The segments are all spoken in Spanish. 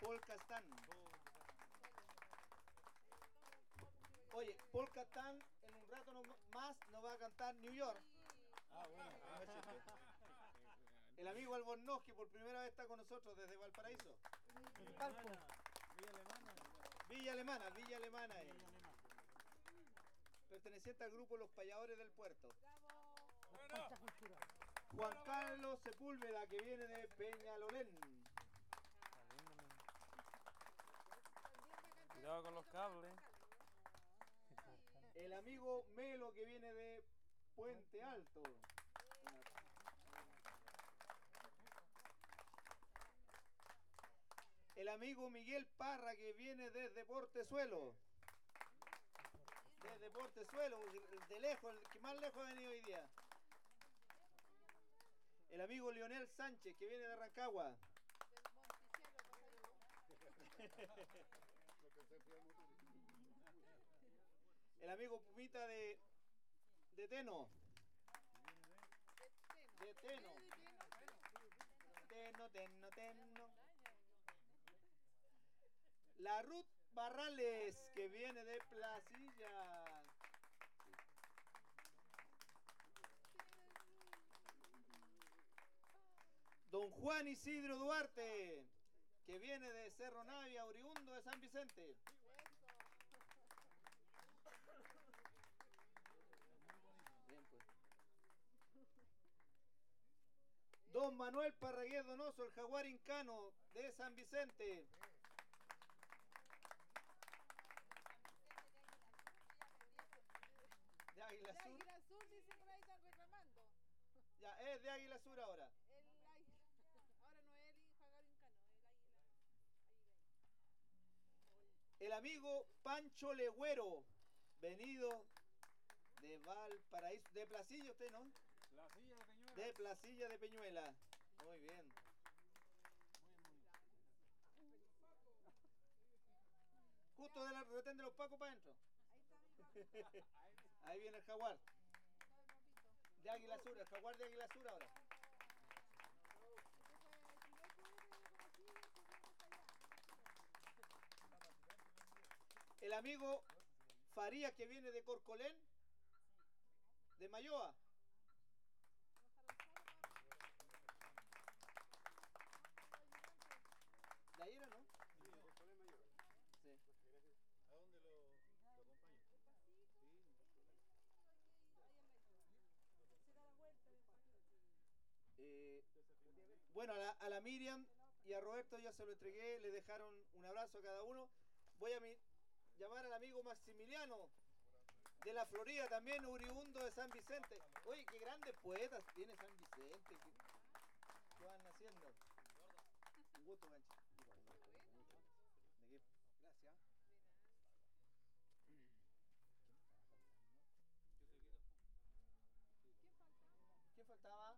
Polka Stan. Oye, Polka Stan en un rato más nos va a cantar New York. Ah, bueno. El amigo Albornoz, que por primera vez está con nosotros desde Valparaíso. Villa Alemana. Villa Alemana. Perteneciente al grupo Los Payadores del Puerto. Juan Carlos Sepúlveda, que viene de Peñalolén. Cuidado con los cables. El amigo Melo, que viene de Puente Alto. El amigo Miguel Parra, que viene desde Portezuelo. Desde Portezuelo, de lejos, el que más lejos ha venido hoy día. El amigo Leonel Sánchez, que viene de Rancagua. El amigo Pumita de Teno. De Teno. Teno. La Ruth Barrales, que viene de Placilla. Don Juan Isidro Duarte, que viene de Cerro Navia, oriundo de San Vicente. Bien, pues. Don Manuel Parragués Donoso, el jaguar incano de San Vicente. De Águila Sur. De Águila Sur, dice por ahí, están reclamando. Ya, es de Águila Sur ahora. Ahora no es el jaguar incano, el águila. El amigo Pancho Legüero, venido de Valparaíso, de Placilla usted, ¿no? Placilla de Peñuela. De Placilla de Peñuela. Muy bien. Justo de la retén de los Pacos para adentro. Ahí viene el jaguar. De Águila Sur, el jaguar de Águila Sur ahora. El amigo Farías, que viene de Corcolén, de Mayoa. ¿De ahí era, no? Sí, Corcolén Mayor. Sí. ¿A dónde lo acompaña? Sí, bueno, a la Miriam y a Roberto ya se lo entregué, le dejaron un abrazo a cada uno. Voy a llamar al amigo Maximiliano de la Florida, también oriundo de San Vicente. Oye, qué grandes poetas tiene San Vicente. ¿Qué van haciendo? Un gusto, Gancho. ¿De qué? Gracias. ¿Quién faltaba?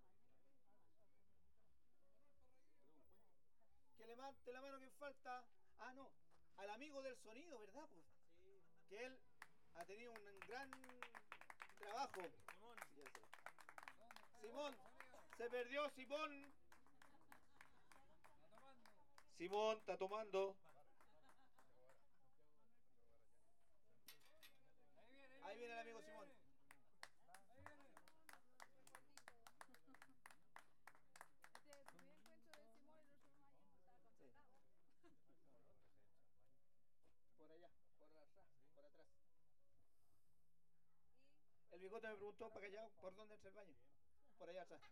Que levante la mano, ¿quién falta? Ah, no, al amigo del sonido, ¿verdad? Pues, que él ha tenido un gran trabajo. Simón. Sí, ya sé. Simón, se perdió Simón. Simón está tomando. Ahí viene el amigo Simón. Sí. Por allá, por atrás. El bigote me preguntó para allá, ¿por dónde entra el baño? Por allá atrás.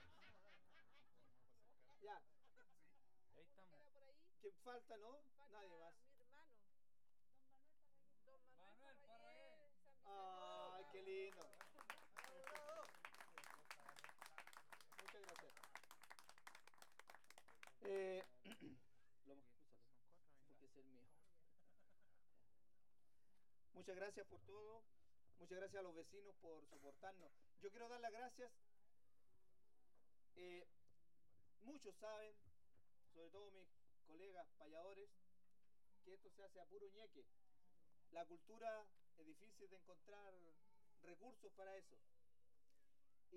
Ya. Ahí estamos. ¿Quién falta, no? Nadie más. Mi hermano. Don Manuel Parragués. Ay, qué lindo. Muchas gracias. Lo más porque es el mío. Muchas gracias por todo. Muchas gracias a los vecinos por soportarnos. Yo quiero dar las gracias. Muchos saben, sobre todo mis colegas payadores, que esto se hace a puro ñeque. La cultura es difícil de encontrar recursos para eso.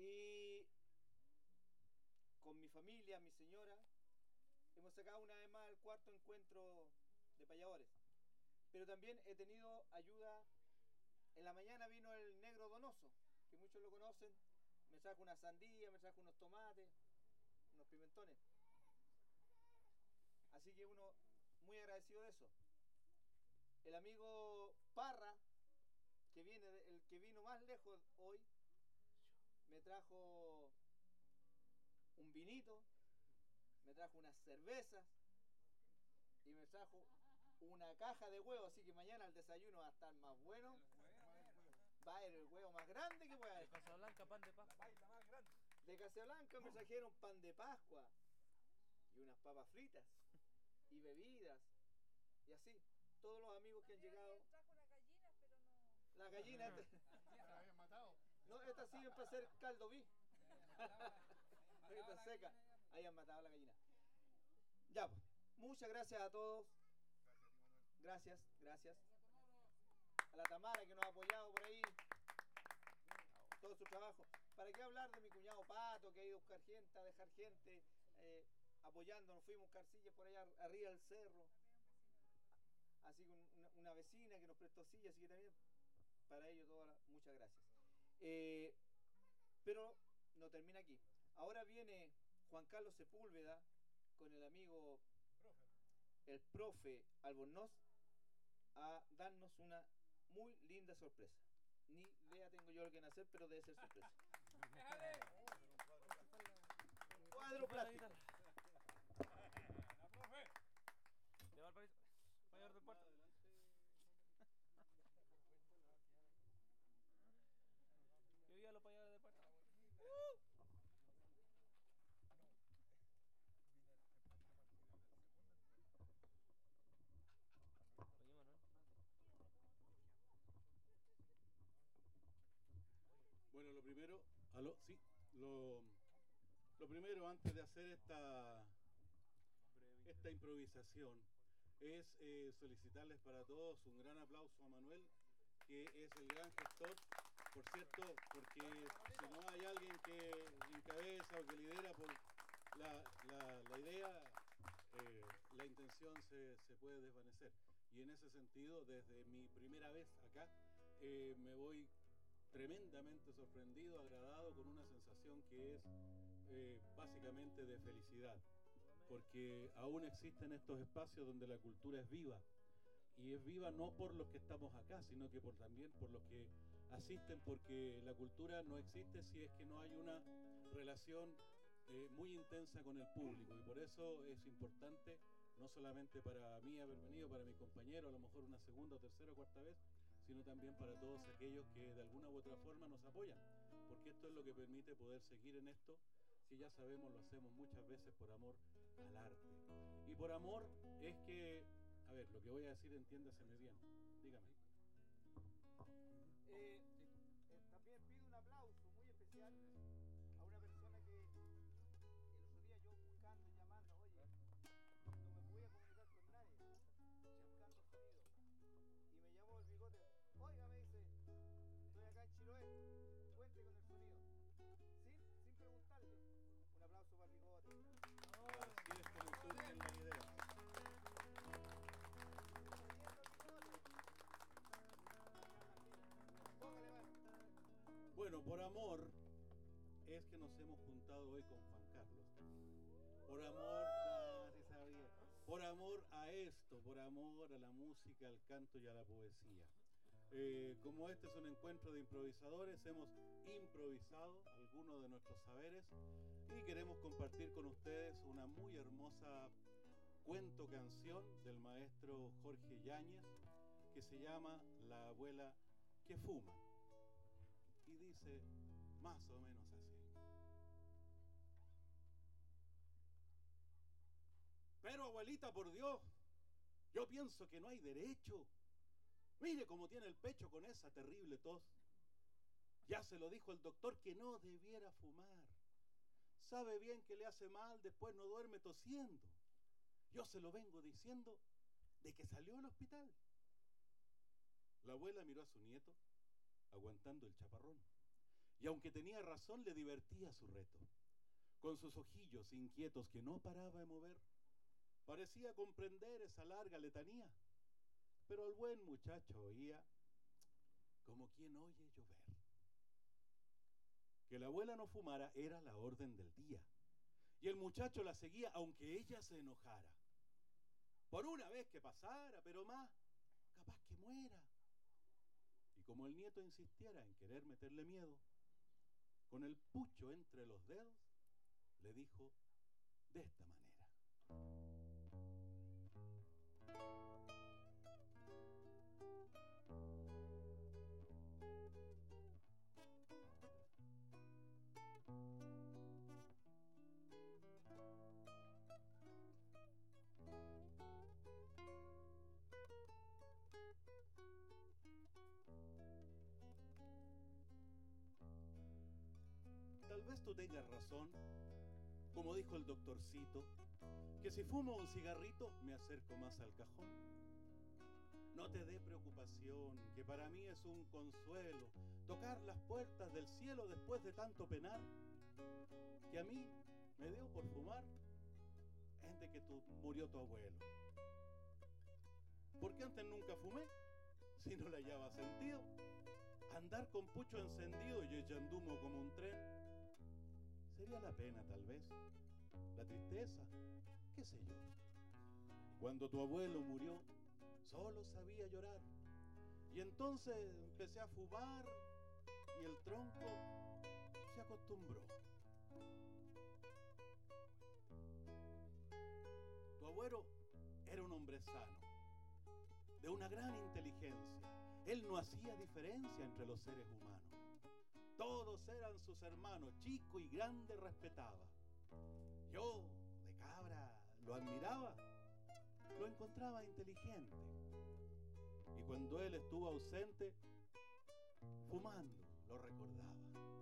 Y con mi familia, mi señora, hemos sacado una vez más cuarto encuentro de payadores. Pero también he tenido ayuda. En la mañana vino el negro Donoso, que muchos lo conocen. Me trajo una sandía, me trajo unos tomates, unos pimentones. Así que uno muy agradecido de eso. El amigo Parra, que viene el que vino más lejos hoy, me trajo un vinito, me trajo unas cervezas y me trajo una caja de huevos, así que mañana el desayuno va a estar más bueno. Va a ser el huevo más grande que pueda haber. De Casablanca, pan de Pascua. De Casablanca me trajeron pan de Pascua y unas papas fritas y bebidas y así. Todos los amigos que han llegado. Trajo las gallinas, pero no. Las gallinas. ¿Se la habían matado? No, estas sirven para hacer caldo vi. Esta seca. Ahí han matado a la gallina. Ya, pues. Muchas gracias a todos. Gracias, gracias. A la Tamara que nos ha apoyado por ahí. Todo su trabajo. ¿Para qué hablar de mi cuñado Pato que ha ido a buscar gente, a dejar gente apoyando? Nos fuimos a buscar sillas por allá arriba del cerro. Así que una vecina que nos prestó sillas, así que también para ello muchas gracias. Pero no termina aquí. Ahora viene Juan Carlos Sepúlveda con el amigo el profe Albornoz a darnos una muy linda sorpresa. Ni idea tengo yo lo que van a hacer, pero debe ser sorpresa. Cuadro plástico. La profe. Llevar para llevar del puerto. Que viva los payadores del puerto. Oye, Manuel. Bueno, lo primero, sí, lo primero antes de hacer esta improvisación es solicitarles para todos un gran aplauso a Manuel, que es el gran gestor, por cierto, porque si no hay alguien que encabeza o que lidera por la idea, la intención se puede desvanecer. Y en ese sentido, desde mi primera vez acá, me voy tremendamente sorprendido, agradado, con una sensación que es básicamente de felicidad, porque aún existen estos espacios donde la cultura es viva, y es viva no por los que estamos acá, sino que también por los que asisten, porque la cultura no existe si es que no hay una relación muy intensa con el público, y por eso es importante, no solamente para mí haber venido, para mis compañeros, a lo mejor una segunda, tercera o cuarta vez, sino también para todos aquellos que de alguna u otra forma nos apoyan, porque esto es lo que permite poder seguir en esto. Si ya sabemos, lo hacemos muchas veces por amor al arte. Y por amor es que, a ver, lo que voy a decir, entiéndaseme bien. Dígame. También pido un aplauso muy especial a una persona que el otro día yo buscando y llamando, oye, no me podía comunicar con nadie, buscando sonido. Y me llamó el bigote, oiga, me dice, estoy acá en Chiloé, cuente con el sonido. Sin preguntarle. Un aplauso para el bigote. Así es como surgen las ideas. Bueno, por amor es que nos hemos juntado hoy con Juan Carlos. Por amor, sí sabía. Por amor a esto, por amor a la música, al canto y a la poesía. Como este es un encuentro de improvisadores, hemos improvisado algunos de nuestros saberes y queremos compartir con ustedes una muy hermosa cuento canción del maestro Jorge Yáñez que se llama La abuela que fuma, y dice más o menos así. Pero abuelita, por Dios, yo pienso que no hay derecho. Mire cómo tiene el pecho con esa terrible tos. Ya se lo dijo el doctor que no debiera fumar. Sabe bien que le hace mal, después no duerme tosiendo. Yo se lo vengo diciendo de que salió al hospital. La abuela miró a su nieto, aguantando el chaparrón. Y aunque tenía razón, le divertía su reto. Con sus ojillos inquietos que no paraba de mover, Parecía comprender esa larga letanía, pero el buen muchacho oía como quien oye llover. Que la abuela no fumara era la orden del día, y el muchacho la seguía aunque ella se enojara. Por una vez que pasara, pero más, capaz que muera. Y como el nieto insistiera en querer meterle miedo, con el pucho entre los dedos, le dijo de esta manera. Tal vez tú tengas razón, como dijo el doctorcito, que si fumo un cigarrito me acerco más al cajón. No te dé preocupación, que para mí es un consuelo tocar las puertas del cielo después de tanto penar. Que a mí me dio por fumar es de que murió tu abuelo. Porque antes nunca fumé, si no le hallaba sentido. Andar con pucho encendido y echando humo como un tren. Sería la pena tal vez, la tristeza, qué sé yo. Cuando tu abuelo murió, solo sabía llorar. Y entonces empecé a fumar y el tronco se acostumbró. Tu abuelo era un hombre sano, de una gran inteligencia. Él no hacía diferencia entre los seres humanos. Todos eran sus hermanos, chico y grande respetaba. Yo, de cabra, lo admiraba, lo encontraba inteligente. Y cuando él estuvo ausente, fumando, lo recordaba.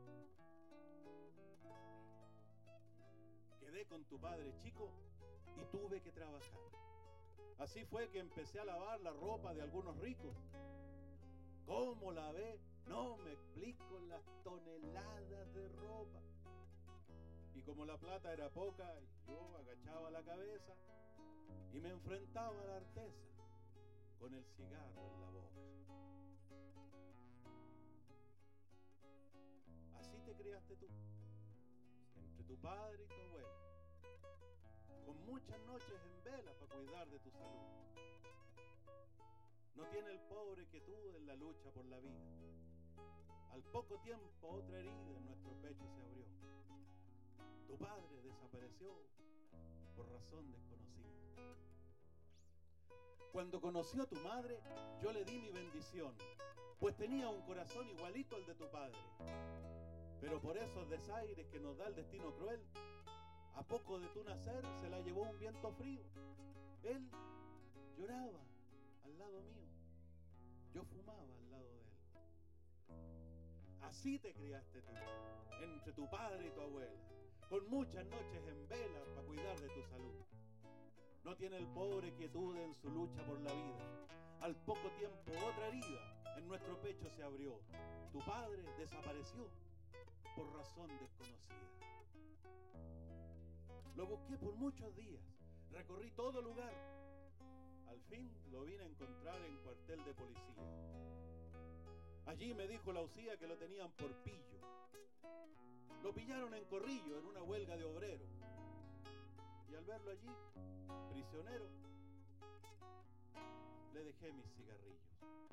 Quedé con tu padre chico y tuve que trabajar. Así fue que empecé a lavar la ropa de algunos ricos. ¿Cómo lavé? No me explico las toneladas de ropa. Y como la plata era poca, yo agachaba la cabeza y me enfrentaba a la artesa con el cigarro en la boca. Así te criaste tú, entre tu padre y tu abuelo, con muchas noches en vela para cuidar de tu salud. No tiene el pobre que tú en la lucha por la vida. Al poco tiempo otra herida en nuestro pecho se abrió. Tu padre desapareció por razón desconocida. Cuando conoció a tu madre, yo le di mi bendición, pues tenía un corazón igualito al de tu padre. Pero por esos desaires que nos da el destino cruel, a poco de tu nacer se la llevó un viento frío. Él lloraba al lado mío, yo fumaba al lado de él. Así te criaste tú, entre tu padre y tu abuela, con muchas noches en vela para cuidar de tu salud. No tiene el pobre quietud en su lucha por la vida. Al poco tiempo otra herida en nuestro pecho se abrió. Tu padre desapareció por razón desconocida. Lo busqué por muchos días, recorrí todo lugar. Al fin lo vine a encontrar en cuartel de policía. Allí me dijo la UCIA que lo tenían por pillo. Lo pillaron en Corrillo en una huelga de obreros. Y al verlo allí, prisionero, le dejé mis cigarrillos.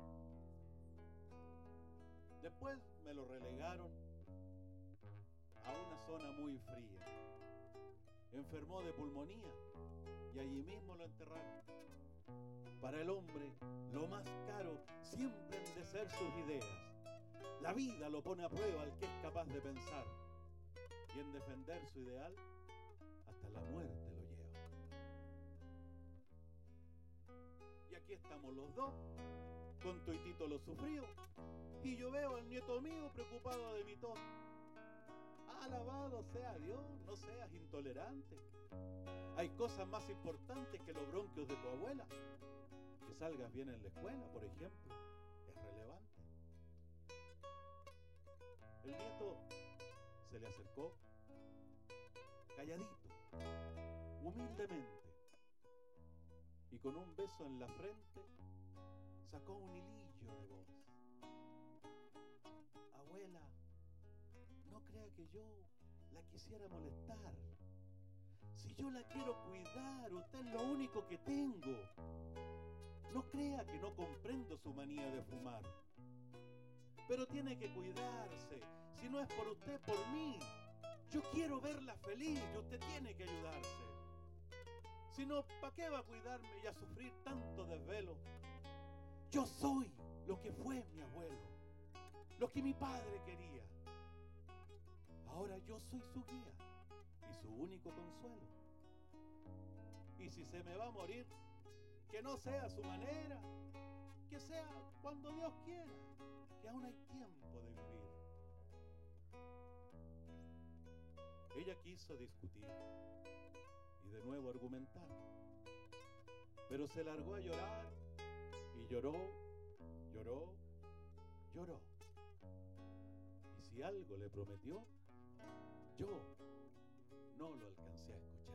Después me lo relegaron a una zona muy fría. Enfermó de pulmonía y allí mismo lo enterraron. Para el hombre, lo más caro siempre han de ser sus ideas. La vida lo pone a prueba al que es capaz de pensar. Y en defender su ideal, hasta la muerte lo lleva. Y aquí estamos los dos, con tuitito lo sufrió. Y yo veo al nieto mío preocupado de mi tos. Alabado sea Dios, no seas intolerante. Hay cosas más importantes que los bronquios de tu abuela. Que salgas bien en la escuela, por ejemplo, es relevante. El nieto se le acercó, calladito, humildemente, y con un beso en la frente sacó un hilillo de voz. Abuela, no crea que yo la quisiera molestar. Si yo la quiero cuidar, usted es lo único que tengo. No crea que no comprendo su manía de fumar. Pero tiene que cuidarse. Si no es por usted, por mí. Yo quiero verla feliz y usted tiene que ayudarse. Si no, ¿para qué va a cuidarme y a sufrir tanto desvelo? Yo soy lo que fue mi abuelo, lo que mi padre quería. Ahora yo soy su guía y su único consuelo. Y si se me va a morir, que no sea a su manera, que sea cuando Dios quiera, que aún hay tiempo de vivir. Ella quiso discutir y de nuevo argumentar, pero se largó a llorar y lloró, lloró, lloró. Y si algo le prometió, yo no lo alcancé a escuchar.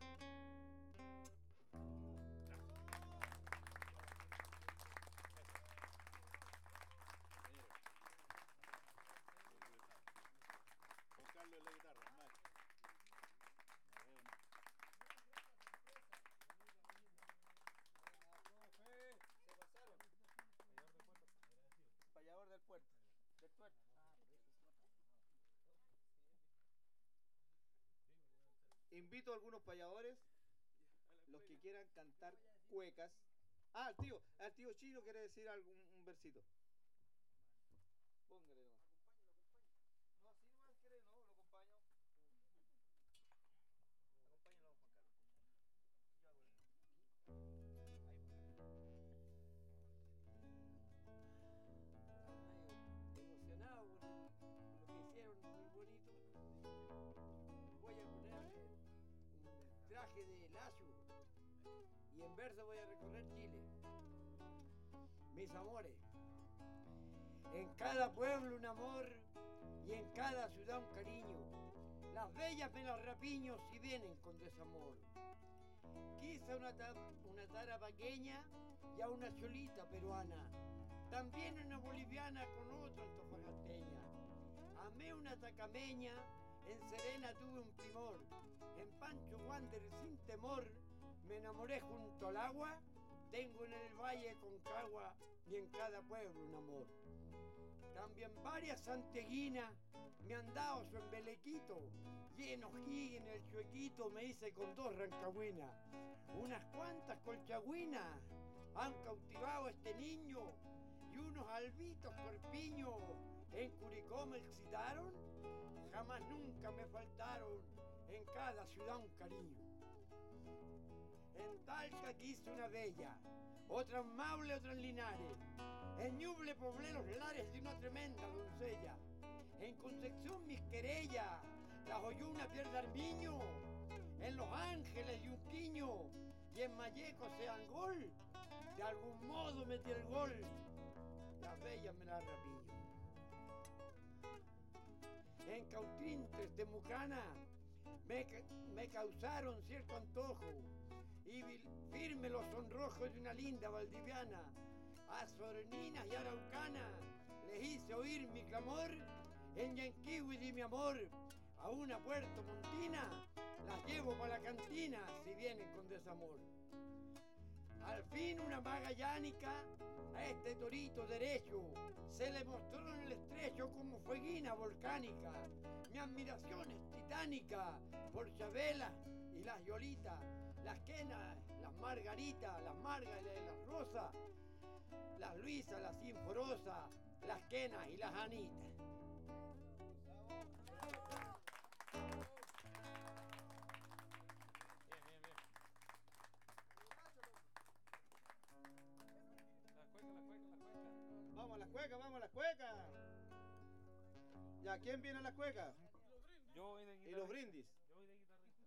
Juan Carlos en la guitarra, Max. Se pasaron. Payador del puerto. Del tuerto. Invito a algunos payadores, los que quieran cantar cuecas. Al tío Chino quiere decir un versito. Póngale nomás. No, así nomás quiere, no, lo acompaño. Acompáñalo, Juan Carlos. Yo hago Emocionado por lo que hicieron, muy bonito. Voy a ponerle un traje de lazo y en verso voy a recorrer Chile. Mis amores, en cada pueblo un amor y en cada ciudad un cariño. Las bellas me las rapiño si vienen con desamor. Quise una tara pequeña y a una cholita peruana. También una boliviana con otra antofagasteña. Amé una tacameña, en Serena tuve un primor. En Pancho Wander sin temor, me enamoré junto al agua. Tengo en el valle Concagua y en cada pueblo un amor. También varias santeguinas me han dado su embelequito. Y en Ojí, en el Chuequito, me hice con 2 rancagüinas. Unas cuantas colchagüinas han cautivado a este niño. Y unos albitos corpiños en Curicó me excitaron. Jamás nunca me faltaron en cada ciudad un cariño. En Talca quise una bella, otra en Maule, otra en Linares. En Ñuble poblé los lares de una tremenda doncella. En Concepción mis querellas, las oyó una Pierre Armiño. En Los Ángeles y un quiño, y en Malleco sean gol. De algún modo metí el gol, las bellas me las rapiño. En Cautrintes de Mucana me causaron cierto antojo y firme los sonrojos de una linda valdiviana. A Soreninas y Araucanas les hice oír mi clamor. En Yanquiwi di mi amor a una Puerto Montina, las llevo para la cantina si vienen con desamor. Al fin una magallánica a este torito derecho se le mostró en el estrecho como fueguina volcánica. Mi admiración es titánica por Chabela y las Yolitas, las Quenas, las Margaritas, las Margas y las Rosas, las Luisas, las Sinforosas, las Quenas y las Anitas. Vamos a las cuecas. Ya, ¿quién viene a las cuecas? Yo voy de Y guitarra. los brindis. Yo voy de guitarrista.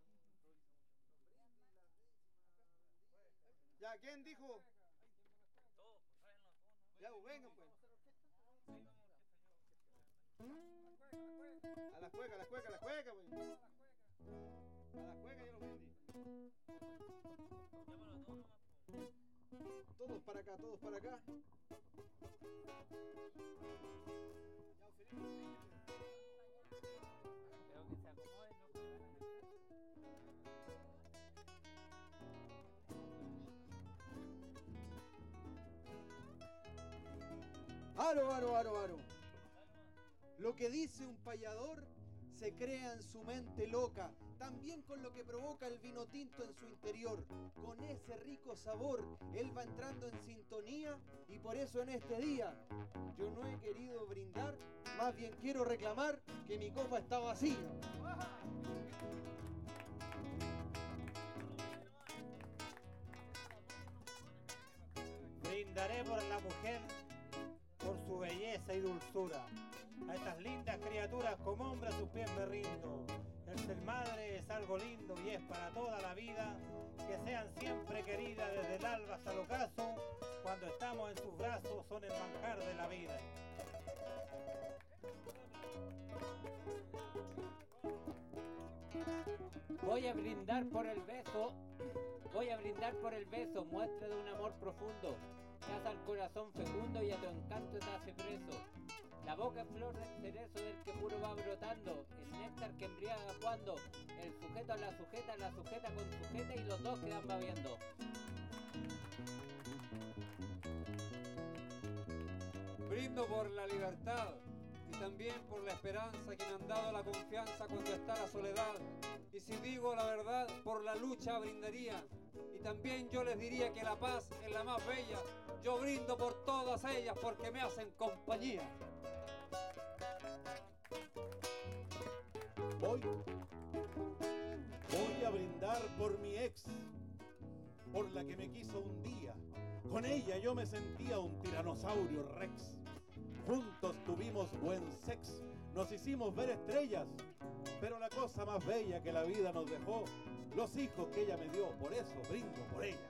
Ya, ¿quién dijo? Todos, pues tráenlo a todos, ¿no? Ya, pues, vengan pues. A las cuecas, pues. A las cuecas y a los brindis. Llámalo a todos nomás, pues. Aro, aro, aro, aro. Lo que dice un payador se crea en su mente loca, también con lo que provoca el vino tinto en su interior. Con ese rico sabor, él va entrando en sintonía y por eso en este día yo no he querido brindar, más bien quiero reclamar que mi copa está vacía. Brindaré por la mujer, por su belleza y dulzura. A estas lindas criaturas como hombre a sus pies me rindo. El ser madre es algo lindo y es para toda la vida. Que sean siempre queridas desde el alba hasta el ocaso. Cuando estamos en sus brazos son el manjar de la vida. Voy a brindar por el beso. Voy a brindar por el beso, muestra de un amor profundo. Te hace al corazón fecundo y a tu encanto te hace preso. La boca es flor del cerezo del que puro va brotando. El néctar que embriaga cuando el sujeto a la sujeta con sujeta y los dos quedan babeando. Brindo por la libertad y también por la esperanza que me han dado la confianza cuando está la soledad. Y si digo la verdad, por la lucha brindaría. Y también yo les diría que la paz es la más bella. Yo brindo por todas ellas porque me hacen compañía. Voy a brindar por mi ex, por la que me quiso un día. Con ella yo me sentía un tiranosaurio rex. Juntos tuvimos buen sex, nos hicimos ver estrellas, pero la cosa más bella que la vida nos dejó, los hijos que ella me dio, por eso brindo por ella.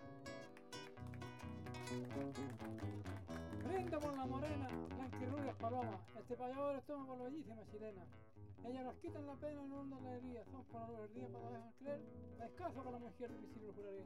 Brindo por la morena, blanquirrubias palomas, este payador toma por la bellísima chilena. Ellas nos quitan la pena y no dan la alegría, son por la verdad para dejar creer, escaso para la mujer de mi siglo juraría.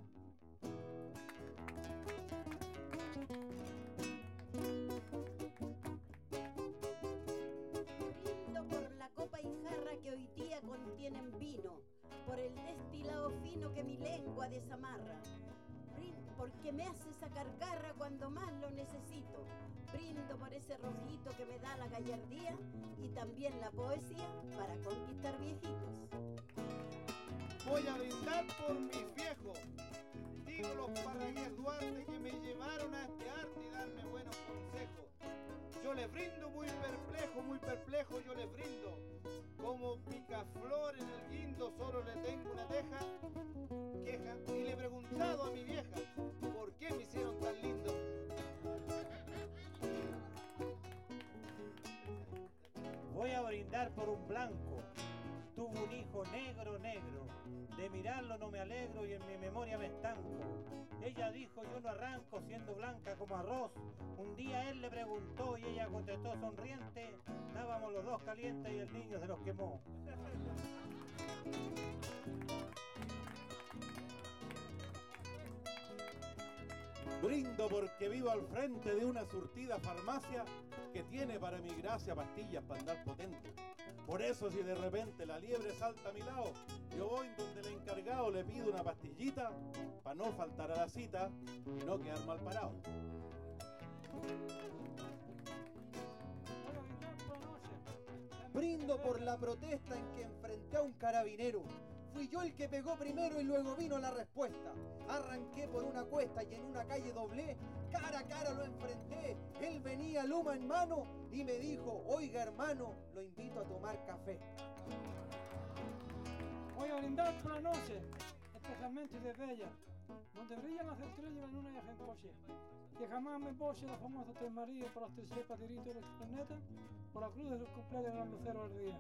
Brindo por la copa y jarra que hoy día contienen vino, por el destilado fino que mi lengua desamarra. Porque me hace sacar garra cuando más lo necesito. Brindo por ese rojito que me da la gallardía y también la poesía para conquistar viejitos. Voy a brindar por mis viejos. Digo los Parragués Duarte que me llevaron a este arte y darme buenos consejos. Yo les brindo muy perplejo, yo les brindo. Como picaflor en el guindo solo le tengo una queja. Y le he preguntado a mi vieja, ¿por qué me hicieron tan lindo? Voy a brindar por un blanco. Tuvo un hijo negro. De mirarlo no me alegro y en mi memoria me estanco. Ella dijo, yo lo arranco siendo blanca como arroz. Un día él le preguntó y ella contestó sonriente. Estábamos los dos calientes y el niño se los quemó. Brindo porque vivo al frente de una surtida farmacia que tiene para mi gracia pastillas para andar potente. Por eso si de repente la liebre salta a mi lado, yo voy donde el encargado le pido una pastillita para no faltar a la cita y no quedar mal parado. Brindo por la protesta en que enfrenté a un carabinero. Fui yo el que pegó primero y luego vino la respuesta. Arranqué por una cuesta y en una calle doblé. Cara a cara lo enfrenté. Él venía luma en mano y me dijo, oiga hermano, lo invito a tomar café. Voy a brindar por la noche, especialmente de bella, donde brillan las estrellas y la luna y el coche. Que jamás me boche la famosa Tres Marías por las terceras patiritos del planeta, por la cruz de los cumpleaños del lucero al día.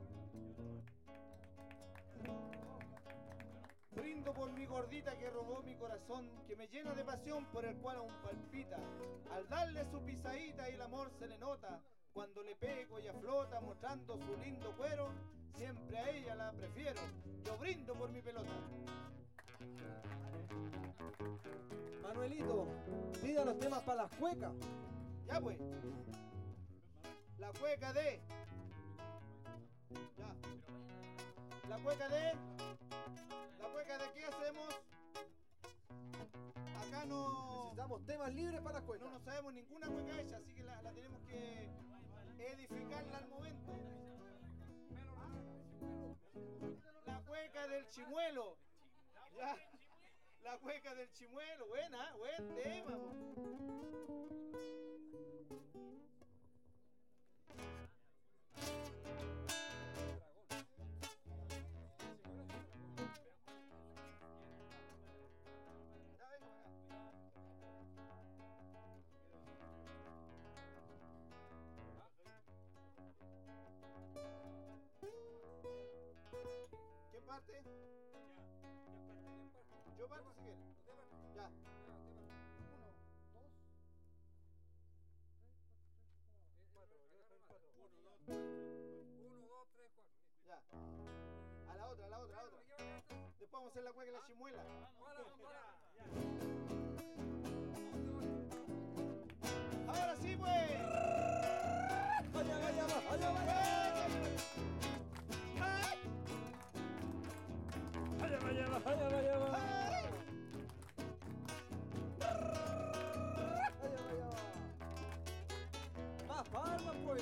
Brindo por mi gordita que robó mi corazón, que me llena de pasión por el cual aún palpita. Al darle su pisadita y el amor se le nota, cuando le pego ella flota mostrando su lindo cuero, siempre a ella la prefiero, yo brindo por mi pelota. Manuelito, pida los temas para las cuecas. Ya pues, la cueca de... Ya. La cueca de... ¿La cueca de qué hacemos? Acá no... Damos temas libres para las cuecas. No sabemos ninguna cueca hecha, así que la tenemos que edificarla al momento. La cueca del chimuelo. Ya. La cueca del chimuelo. Buena, buen tema. ¿Quién parte? Yo parto si quieres. Ya. 1, 2, 3, 4. Ya. A la otra. Después vamos a hacer la cueca de la chimuela. Ahora sí, pues. Más palmas, pues.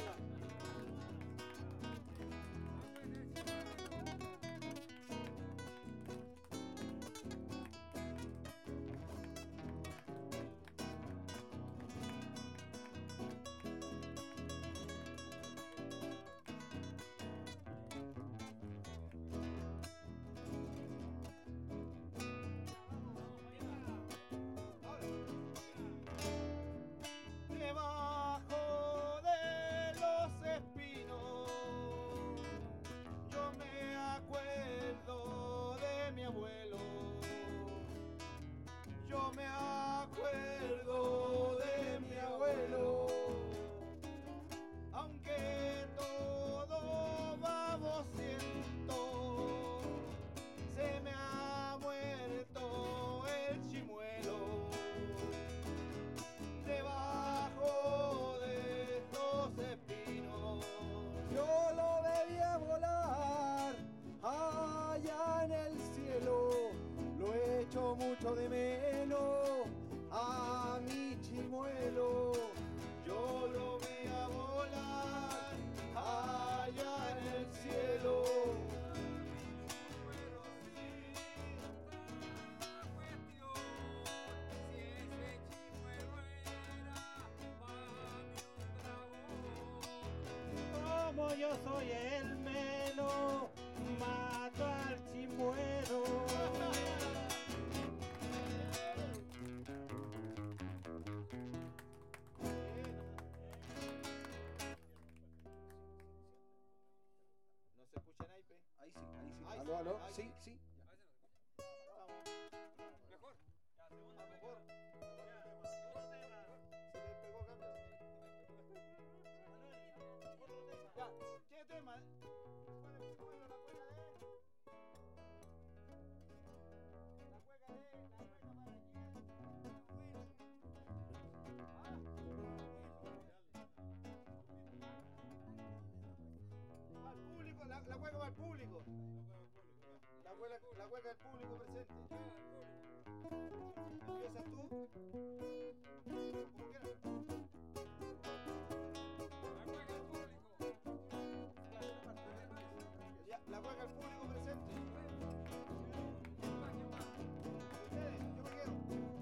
Debajo de los espinos, yo me acuerdo de mi abuelo. Yo me acuerdo de mi abuelo. Aunque todo va bociento, se me ha muerto el chimuelo. Debajo de estos espinos, Yo lo veía volar allá en el cielo. Lo echo mucho de menos a mi chimuelo. yo lo veía volar allá en el cielo. Como yo soy el melo, mato al chimuelo. ¿No se escucha naipe? Ahí sí. Ahí Aló, aló. ahí Sí, sí. Vamos. Mejor. Mejor. Se le pegó cambio. Ya, ¿qué tema? ¿Cuál es el chimuelo? La cueca de... La cueca para quién. Al público, la cueca para el público. La cueca del público presente. ¿Empiezas tú? Como quieras. Ya, la cueca del público presente. Ustedes, yo me quedo.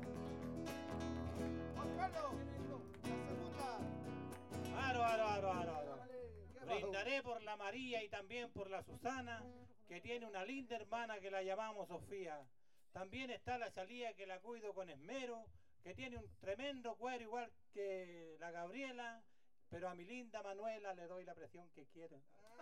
Juan Carlos, la segunda. Aro. Brindaré por la María y también por la Susana, que tiene una linda hermana que la llamamos Sofía. También está la Chalía, que la cuido con esmero, que tiene un tremendo cuero igual que la Gabriela, pero a mi linda Manuela le doy la presión que quiero.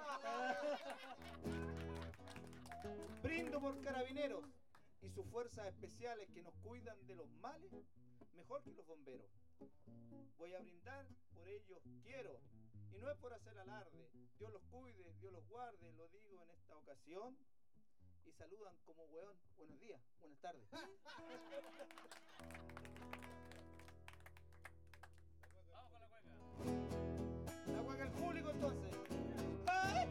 Brindo por carabineros y sus fuerzas especiales que nos cuidan de los males mejor que los bomberos. Voy a brindar, por ellos quiero, y no es por hacer alarde. Dios los cuide, Dios los guarde, lo digo en esta ocasión. Y saludan como hueón. Buenos días, buenas tardes. Vamos con la cueca. La cueca del público entonces. ¡Ay!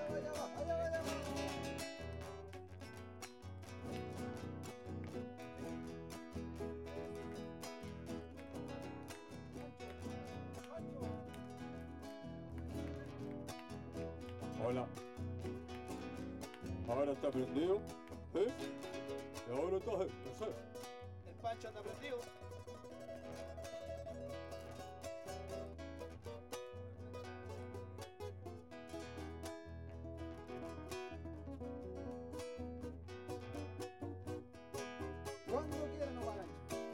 Allá va. Hola. Ahora está prendido. ¿Eh? Y ahora está, no sé. El Pancho anda prendido. Cuando quieran no van.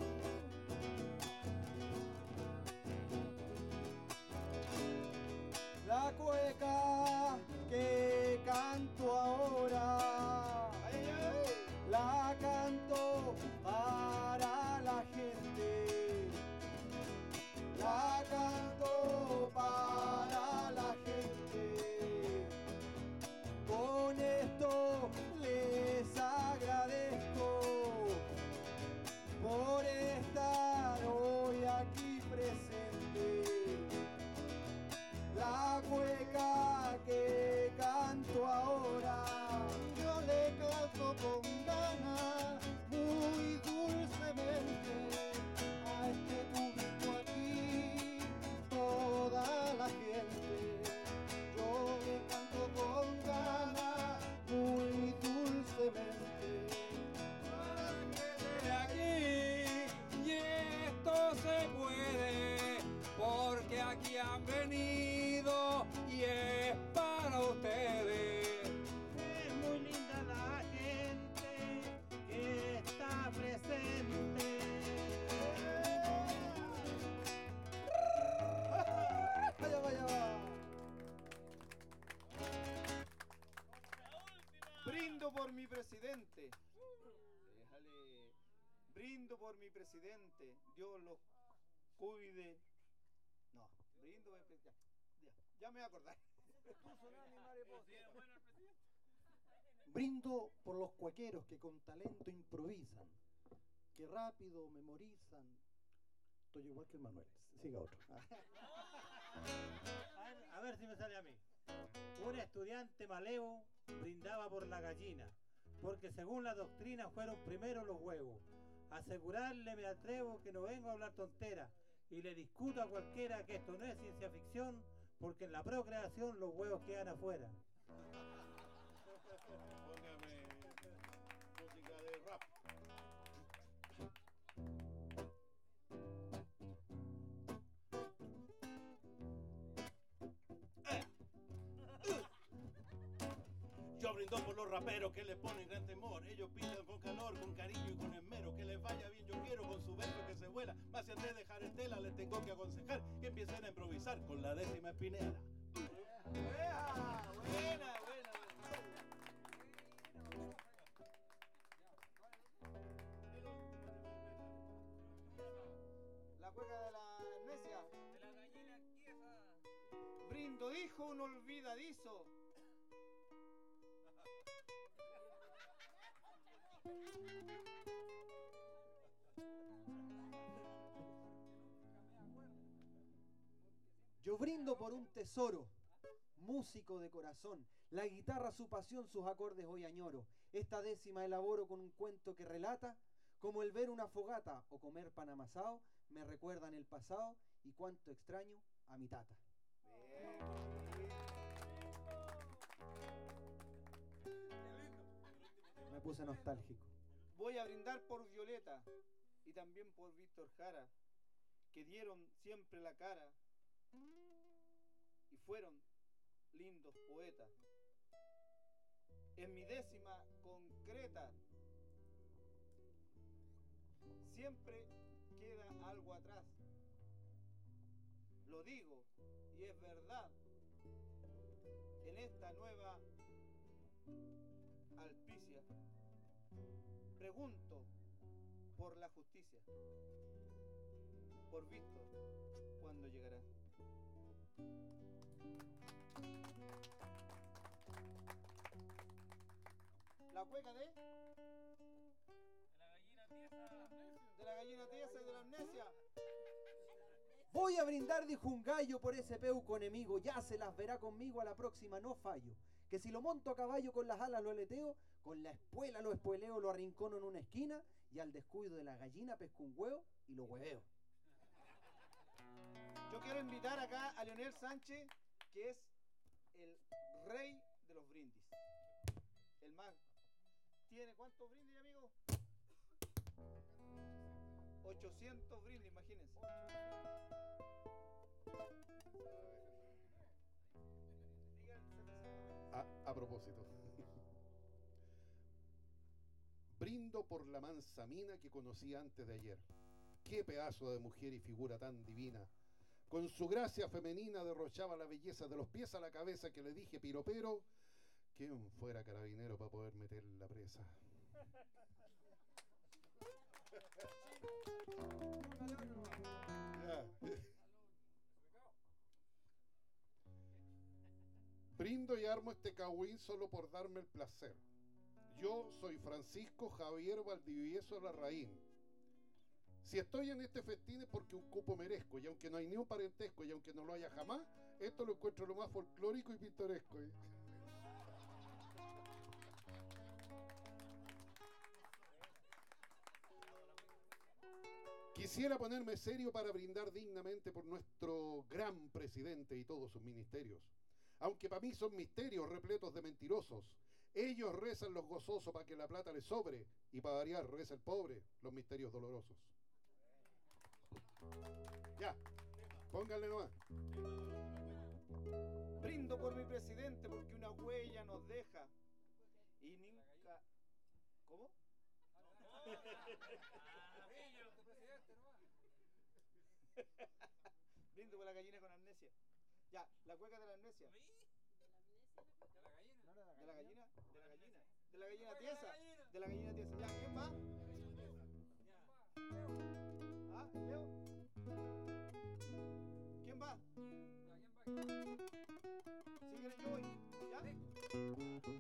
La cueca que canto ahora, la canto para la gente, la canto para la gente. Con esto les agradezco por estar hoy aquí presente. La cueca que canto ahora, yo le canto con ganas, muy dulcemente, a este público aquí, toda la gente. Yo le canto con ganas, muy dulcemente. De aquí y esto se puede porque aquí han venido y es para ustedes. Es muy linda la gente que está presente. Vaya, vaya. Brindo por mi presidente. Déjale. Brindo por mi presidente. Dios lo cuide. No, brindo por mi presidente. Ya me voy a acordar. Brindo por los cuequeros que con talento improvisan, que rápido memorizan. Estoy igual que el Manuel. Siga otro. A ver si me sale a mí. Un estudiante malevo brindaba por la gallina, porque según la doctrina fueron primero los huevos. Asegurarle me atrevo que no vengo a hablar tontera y le discuto a cualquiera que esto no es ciencia ficción, porque en la procreación los huevos quedan afuera. Póngame música de rap. Yo brindo por los raperos que les ponen gran temor. Ellos pintan con calor, con cariño y con esmero. Que les vaya bien, yo quiero con su verso que se vuela. Más si antes de dejar estela les tengo que aconsejar que empiecen a improvisar con la 10ª espinera. Buena, buena. La cueca de la amnesia. De la gallina quiesa. Brindo, dijo un olvidadizo. Yo brindo por un tesoro, músico de corazón. La guitarra su pasión, sus acordes hoy añoro. Esta 10ª elaboro con un cuento que relata como el ver una fogata o comer pan amasado me recuerdan el pasado y cuánto extraño a mi tata. Me puse nostálgico. Voy a brindar por Violeta y también por Víctor Jara, que dieron siempre la cara y fueron lindos poetas. En mi 10ª concreta siempre queda algo atrás. Lo digo y es verdad. En esta nueva alpicia pregunto por la justicia, por Víctor, ¿cuándo llegará? La cueca de la gallina tiesa y de la amnesia. Voy a brindar, dijo un gallo, por ese peuco enemigo. Ya se las verá conmigo, a la próxima no fallo. Que si lo monto a caballo con las alas lo aleteo, con la espuela lo espueleo, lo arrincono en una esquina y al descuido de la gallina pesco un huevo y lo hueveo. Yo quiero invitar acá a Leonel Sánchez, que es el rey de los brindis. El más. ¿Tiene cuántos brindis, amigo? 800 brindis, imagínense. A propósito. Brindo por la mansa mina que conocí antes de ayer. Qué pedazo de mujer y figura tan divina. Con su gracia femenina derrochaba la belleza de los pies a la cabeza que le dije piropero. ¿Quién fuera carabinero para poder meter la presa? Ya. Brindo y armo este cagüín solo por darme el placer. Yo soy Francisco Javier Valdivieso Larraín. Si estoy en este festín es porque un cupo merezco, y aunque no hay ni un parentesco, y aunque no lo haya jamás, esto lo encuentro lo más folclórico y pintoresco. Quisiera ponerme serio para brindar dignamente por nuestro gran presidente y todos sus ministerios. Aunque para mí son misterios repletos de mentirosos. Ellos rezan los gozosos para que la plata les sobre, y para variar reza el pobre los misterios dolorosos. Ya, pónganle nomás. Brindo por mi presidente porque una huella nos deja y nunca... ¿Cómo? Brindo por la gallina con amnesia. Ya, la cueca de la amnesia. ¿De la gallina? ¿De la gallina? ¿De la gallina tiesa? ¿De la gallina tiesa? Ya, ¿quién va? ¿Ah? ¿Leo? ¿Quién va? Si quieren yo voy. ¿Ya?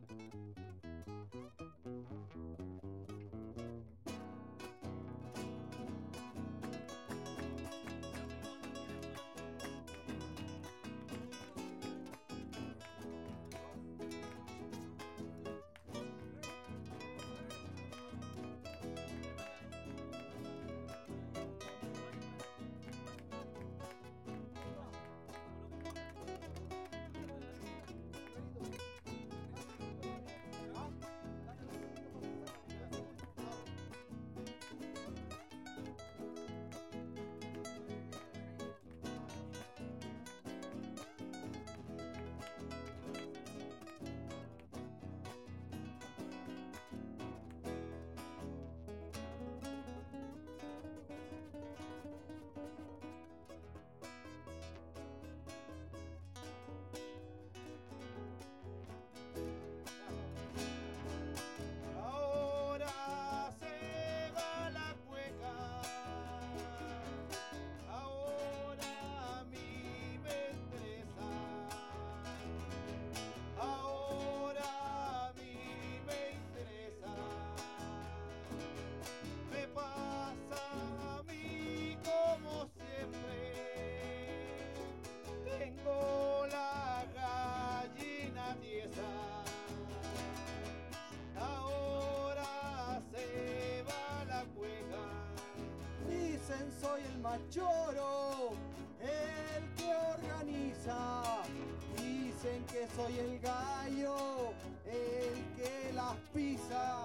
Soy el machoro, el que organiza. Dicen que soy el gallo, el que las pisa.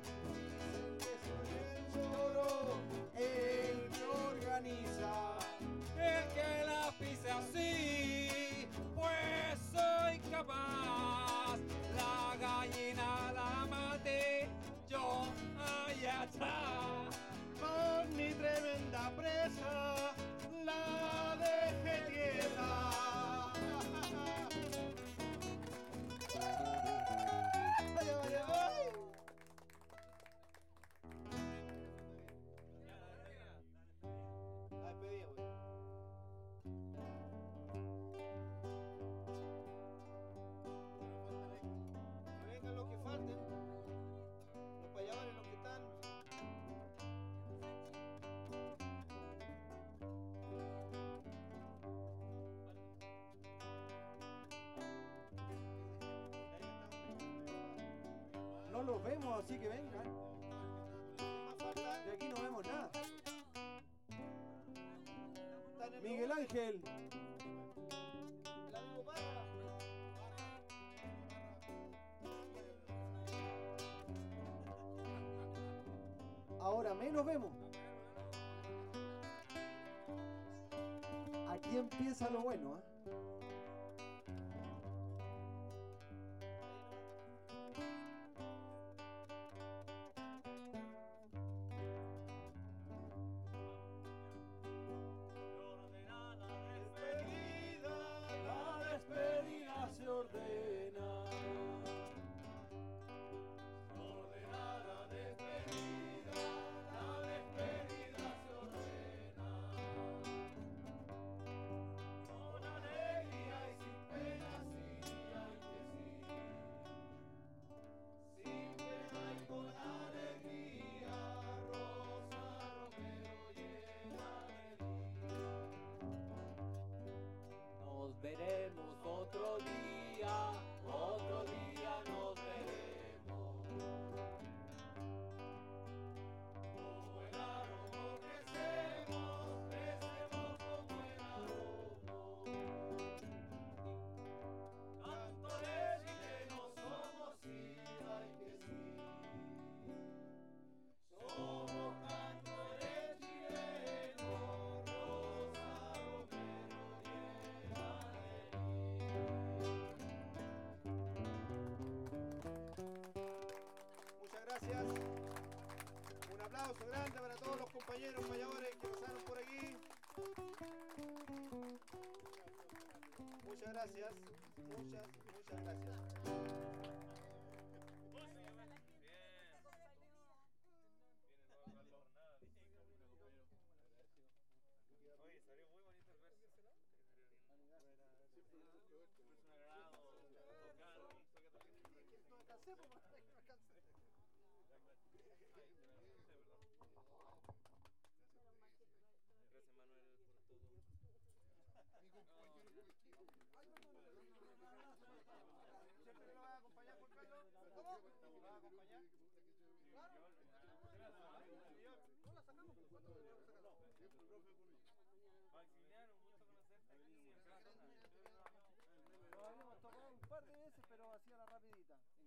Dicen que soy el choro, el que organiza. El que las pisa así, pues soy capaz. La gallina la maté yo allá atrás. Con mi tremenda presa la dejé tiesa. La despedida, güey. Que vengan los que falten. Los payadores, los que están. No los vemos, así que vengan. De aquí no vemos nada. Miguel Ángel. El amigo Parra. ahora menos vemos. Aquí empieza lo bueno, ¿eh? La despedida se ordena. Ordena la despedida, la despedida se ordena. Con alegría y sin pena, sí, ay que sí. Sin pena y con alegría, Rosa Romero llena de vida. Nos veremos otro día nos veremos. Como el árbol crecemos, crecemos como el árbol. Cantores chilenos somos, sí, ay que sí. Somos cantores chilenos, Rosa Romero llena Muchas gracias. Un aplauso grande para todos los compañeros mayores que pasaron por aquí. Muchas gracias. Muchas gracias. Oye, salió muy bonito el verso. Gracias, Manuel, por todo. ¿Siempre lo vas a acompañar, Juan Carlos? ¿Cómo? ¿Lo vas a acompañar? Claro. No la sacamos. ¿Cuándo la sacamos? Maximiliano, un gusto conocerte aquí en Barcelona. Nos habíamos tocado un par de veces, pero hacía la rapidita.